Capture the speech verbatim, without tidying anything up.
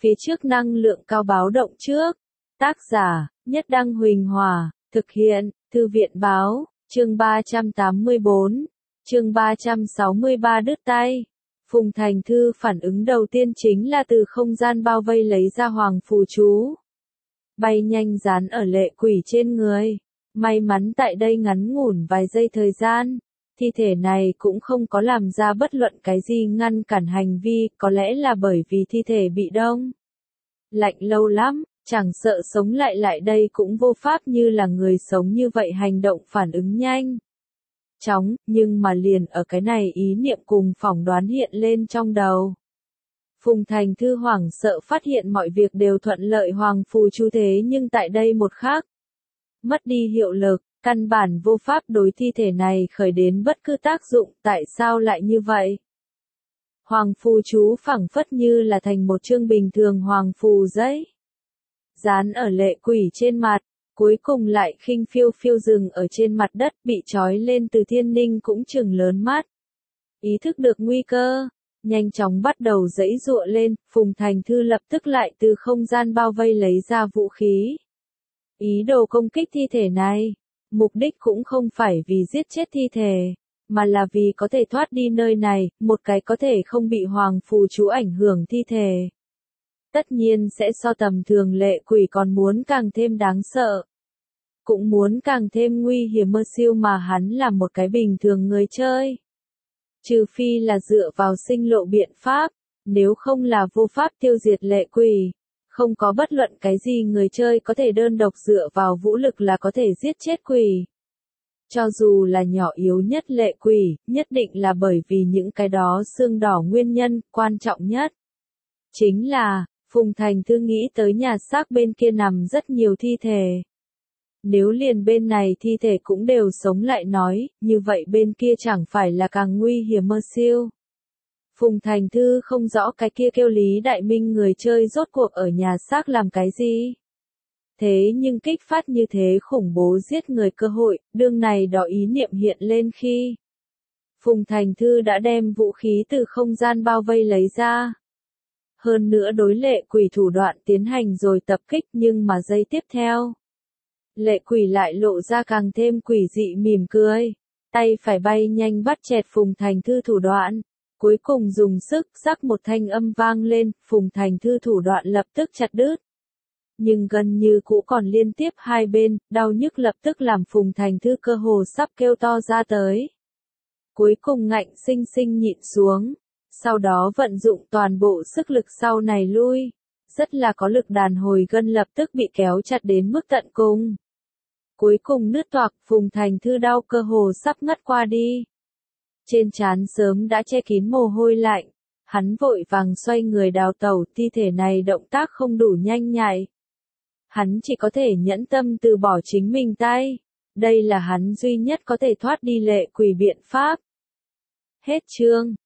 phía trước năng lượng cao báo động trước. Tác giả, Nhất Đăng Huỳnh Hòa, thực hiện, Thư viện Báo, chương ba trăm tám mươi bốn, chương ba trăm sáu mươi ba đứt tay. Phùng Thành Thư phản ứng đầu tiên chính là từ không gian bao vây lấy ra hoàng phù chú. Bay nhanh dán ở lệ quỷ trên người. May mắn tại đây ngắn ngủn vài giây thời gian. Thi thể này cũng không có làm ra bất luận cái gì ngăn cản hành vi, có lẽ là bởi vì thi thể bị đông lạnh lâu lắm, chẳng sợ sống lại lại đây cũng vô pháp như là người sống như vậy hành động phản ứng nhanh chóng, nhưng mà liền ở cái này ý niệm cùng phỏng đoán hiện lên trong đầu. Phùng Thành Thư hoảng sợ phát hiện mọi việc đều thuận lợi hoàng phù chú thế nhưng tại đây một khắc, mất đi hiệu lực, căn bản vô pháp đối thi thể này khởi đến bất cứ tác dụng, tại sao lại như vậy? Hoàng phù chú phẳng phất như là thành một chương bình thường hoàng phù giấy. Dán ở lệ quỷ trên mặt, cuối cùng lại khinh phiêu phiêu dừng ở trên mặt đất bị trói lên từ thiên ninh cũng chừng lớn mắt. Ý thức được nguy cơ, nhanh chóng bắt đầu giãy giụa lên, Phùng Thành Thư lập tức lại từ không gian bao vây lấy ra vũ khí. Ý đồ công kích thi thể này, mục đích cũng không phải vì giết chết thi thể, mà là vì có thể thoát đi nơi này, một cái có thể không bị hoàng phù chú ảnh hưởng thi thể. Tất nhiên sẽ so tầm thường lệ quỷ còn muốn càng thêm đáng sợ. Cũng muốn càng thêm nguy hiểm mơ siêu mà hắn là một cái bình thường người chơi. Trừ phi là dựa vào sinh lộ biện pháp, nếu không là vô pháp tiêu diệt lệ quỷ. Không có bất luận cái gì người chơi có thể đơn độc dựa vào vũ lực là có thể giết chết quỷ. Cho dù là nhỏ yếu nhất lệ quỷ, nhất định là bởi vì những cái đó xương đỏ nguyên nhân, quan trọng nhất. Chính là, Phùng Thành Thư nghĩ tới nhà xác bên kia nằm rất nhiều thi thể. Nếu liền bên này thi thể cũng đều sống lại nói, như vậy bên kia chẳng phải là càng nguy hiểm mơ siêu. Phùng Thành Thư không rõ cái kia kêu Lý Đại Minh người chơi rốt cuộc ở nhà xác làm cái gì. Thế nhưng kích phát như thế khủng bố giết người cơ hội, đương này đó ý niệm hiện lên khi Phùng Thành Thư đã đem vũ khí từ không gian bao vây lấy ra. Hơn nữa đối lệ quỷ thủ đoạn tiến hành rồi tập kích nhưng mà giây tiếp theo. Lệ quỷ lại lộ ra càng thêm quỷ dị mỉm cười. Tay phải bay nhanh bắt chẹt Phùng Thành Thư thủ đoạn. Cuối cùng dùng sức rắc một thanh âm vang lên, Phùng Thành Thư thủ đoạn lập tức chặt đứt. Nhưng gần như cũ còn liên tiếp hai bên, đau nhức lập tức làm Phùng Thành Thư cơ hồ sắp kêu to ra tới. Cuối cùng ngạnh sinh sinh nhịn xuống, sau đó vận dụng toàn bộ sức lực sau này lui. Rất là có lực đàn hồi gân lập tức bị kéo chặt đến mức tận cùng. Cuối cùng nứt toạc, Phùng Thành Thư đau cơ hồ sắp ngất qua đi. Trên trán sớm đã che kín mồ hôi lạnh, hắn vội vàng xoay người đào tẩu, thi thể này động tác không đủ nhanh nhạy. Hắn chỉ có thể nhẫn tâm từ bỏ chính mình tay, đây là hắn duy nhất có thể thoát đi lệ quỷ biện pháp. Hết chương.